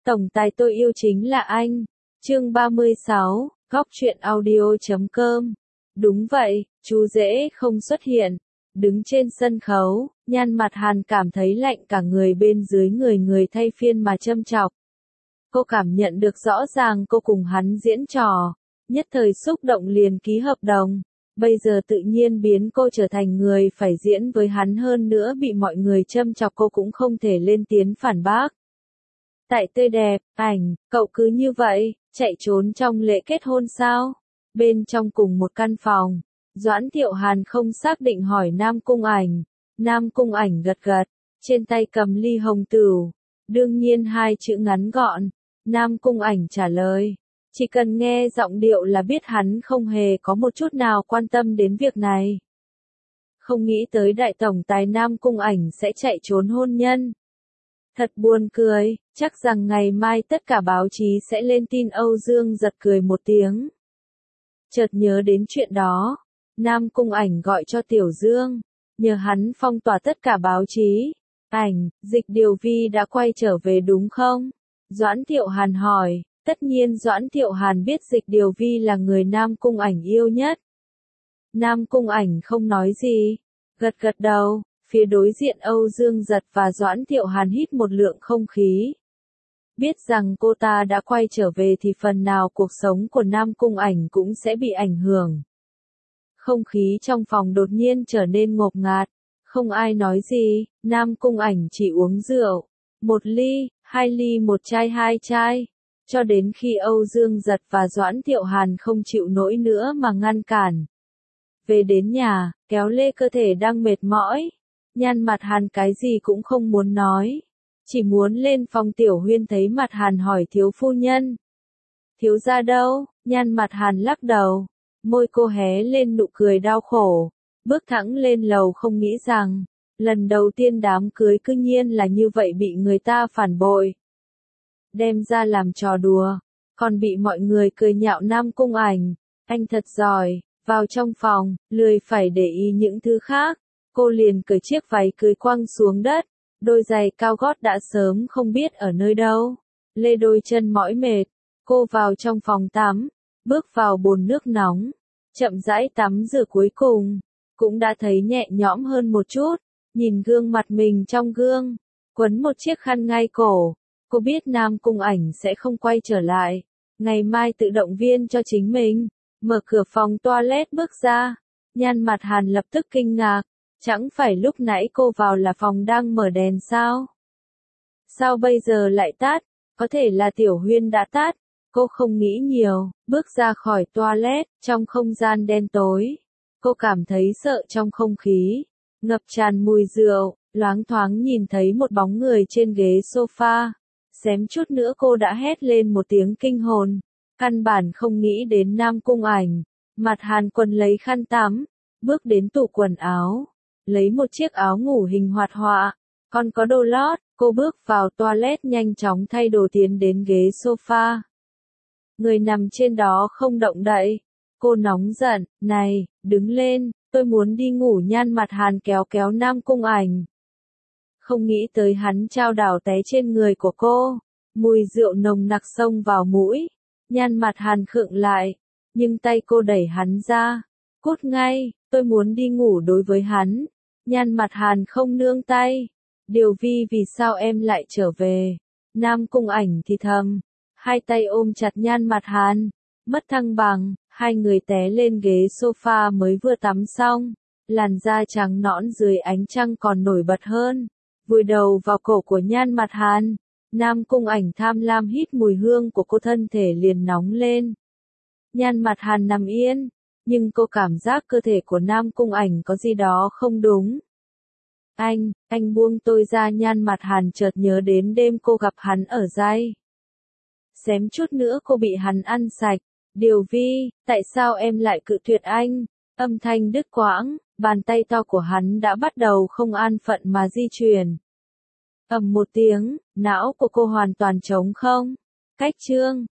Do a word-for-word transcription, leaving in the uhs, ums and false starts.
Tổng tài tôi yêu chính là anh. Chương ba mươi sáu, góc truyện audio chấm com. Đúng vậy, chú rể không xuất hiện. Đứng trên sân khấu, Nhan Mặt Hàn cảm thấy lạnh cả người, bên dưới người người thay phiên mà châm chọc. Cô cảm nhận được rõ ràng cô cùng hắn diễn trò, nhất thời xúc động liền ký hợp đồng. Bây giờ tự nhiên biến cô trở thành người phải diễn với hắn, hơn nữa bị mọi người châm chọc cô cũng không thể lên tiếng phản bác. Tại tươi đẹp, ảnh, cậu cứ như vậy, chạy trốn trong lễ kết hôn sao? Bên trong cùng một căn phòng, Doãn Thiệu Hàn không xác định hỏi Nam Cung Ảnh. Nam Cung Ảnh gật gật, trên tay cầm ly hồng tửu. Đương nhiên hai chữ ngắn gọn. Nam Cung Ảnh trả lời. Chỉ cần nghe giọng điệu là biết hắn không hề có một chút nào quan tâm đến việc này. Không nghĩ tới đại tổng tài Nam Cung Ảnh sẽ chạy trốn hôn nhân. Thật buồn cười, chắc rằng ngày mai tất cả báo chí sẽ lên tin. Âu Dương giật cười một tiếng. Chợt nhớ đến chuyện đó, Nam Cung Ảnh gọi cho Tiểu Dương, nhờ hắn phong tỏa tất cả báo chí. Ảnh, Dịch Điều Vi đã quay trở về đúng không? Doãn Thiệu Hàn hỏi. Tất nhiên Doãn Thiệu Hàn biết Dịch Điều Vi là người Nam Cung Ảnh yêu nhất. Nam Cung Ảnh không nói gì, gật gật đầu. Phía đối diện Âu Dương Giật và Doãn Thiệu Hàn hít một lượng không khí. Biết rằng cô ta đã quay trở về thì phần nào cuộc sống của Nam Cung Ảnh cũng sẽ bị ảnh hưởng. Không khí trong phòng đột nhiên trở nên ngột ngạt, không ai nói gì. Nam Cung Ảnh chỉ uống rượu, một ly, hai ly, một chai, hai chai, cho đến khi Âu Dương Giật và Doãn Thiệu Hàn không chịu nổi nữa mà ngăn cản. Về đến nhà, kéo lê cơ thể đang mệt mỏi, Nhan Mặt Hàn cái gì cũng không muốn nói, chỉ muốn lên phòng Tiểu Huyên. Thấy Mặt Hàn hỏi thiếu phu nhân. Thiếu gia đâu? Nhan Mặt Hàn lắc đầu, môi cô hé lên nụ cười đau khổ, bước thẳng lên lầu. Không nghĩ rằng, lần đầu tiên đám cưới cư nhiên là như vậy, bị người ta phản bội. Đem ra làm trò đùa, còn bị mọi người cười nhạo. Nam Cung Ảnh, anh thật giỏi. Vào trong phòng, lười phải để ý những thứ khác, cô liền cởi chiếc váy cưới quăng xuống đất, đôi giày cao gót đã sớm không biết ở nơi đâu, lê đôi chân mỏi mệt. Cô vào trong phòng tắm, bước vào bồn nước nóng, chậm rãi tắm rửa, cuối cùng cũng đã thấy nhẹ nhõm hơn một chút. Nhìn gương mặt mình trong gương, quấn một chiếc khăn ngay cổ, cô biết Nam Cung Ảnh sẽ không quay trở lại, ngày mai tự động viên cho chính mình. Mở cửa phòng toilet bước ra, Nhan Mặt Hàn lập tức kinh ngạc, chẳng phải lúc nãy cô vào là phòng đang mở đèn sao? Sao bây giờ lại tắt? Có thể là Tiểu Huyên đã tắt. Cô không nghĩ nhiều, bước ra khỏi toilet. Trong không gian đen tối, cô cảm thấy sợ. Trong không khí ngập tràn mùi rượu, loáng thoáng nhìn thấy một bóng người trên ghế sofa, xém chút nữa cô đã hét lên một tiếng kinh hồn. Căn bản không nghĩ đến Nam Cung Ảnh. Mặt Hàn quần lấy khăn tắm, bước đến tủ quần áo, lấy một chiếc áo ngủ hình hoạt họa, còn có đồ lót. Cô bước vào toilet nhanh chóng thay đồ, tiến đến ghế sofa. Người nằm trên đó không động đậy. Cô nóng giận, này, đứng lên, tôi muốn đi ngủ. Nhan Mặt Hàn kéo kéo Nam Cung Ảnh. Không nghĩ tới hắn trao đảo té trên người của cô, mùi rượu nồng nặc xông vào mũi. Nhan Mặt Hàn khựng lại, nhưng tay cô đẩy hắn ra. Cút ngay, tôi muốn đi ngủ. Đối với hắn, Nhan Mặt Hàn không nương tay. Điều Vi, vì sao em lại trở về? Nam Cung Ảnh thì thầm, hai tay ôm chặt Nhan Mặt Hàn, mất thăng bằng, hai người té lên ghế sofa. Mới vừa tắm xong, làn da trắng nõn dưới ánh trăng còn nổi bật hơn, vùi đầu vào cổ của Nhan Mặt Hàn. Nam Cung Ảnh tham lam hít mùi hương của cô, thân thể liền nóng lên. Nhan Mặt Hàn nằm yên, nhưng cô cảm giác cơ thể của Nam Cung Ảnh có gì đó không đúng. Anh, anh buông tôi ra. Nhan Mặt Hàn chợt nhớ đến đêm cô gặp hắn ở dây. Xém chút nữa cô bị hắn ăn sạch. Điều Vi, tại sao em lại cự tuyệt anh? Âm thanh đứt quãng, bàn tay to của hắn đã bắt đầu không an phận mà di chuyển. Ầm một tiếng, não của cô hoàn toàn trống không. Cách chương